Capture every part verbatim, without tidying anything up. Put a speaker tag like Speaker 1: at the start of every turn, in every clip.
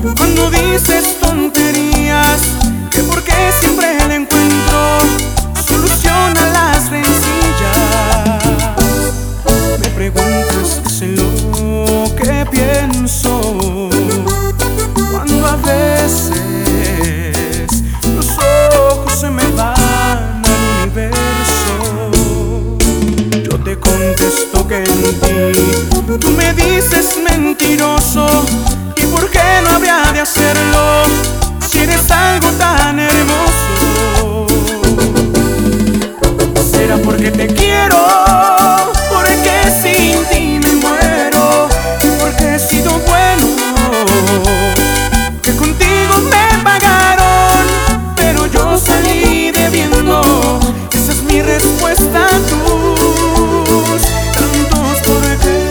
Speaker 1: Cuando dices tonterías, que porque siempre le encuentro solución a las rencillas. Me preguntas qué sé lo que pienso cuando a veces los ojos se me van al universo. Yo te contesto que en ti tú me dices mentiroso. ¿Y por qué no habría de hacerlo si eres algo tan hermoso? ¿Será porque te quiero? Porque sin ti me muero. Y porque he sido bueno, que contigo me pagaron, pero yo salí debiendo. Esa es mi respuesta a tus tantos por qué.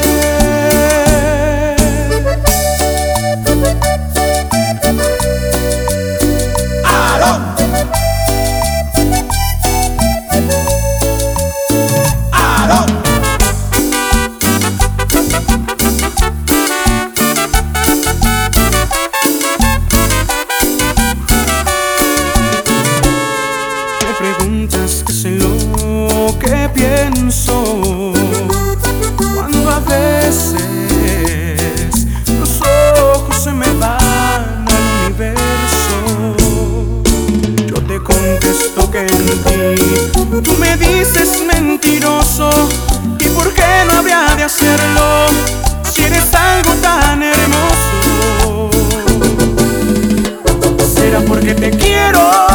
Speaker 1: Preguntas qué sé lo que pienso cuando a veces los ojos se me van al universo. Yo te contesto que en ti tú me dices mentiroso. ¿Y por qué no habría de hacerlo si eres algo tan hermoso? ¿Será porque te quiero?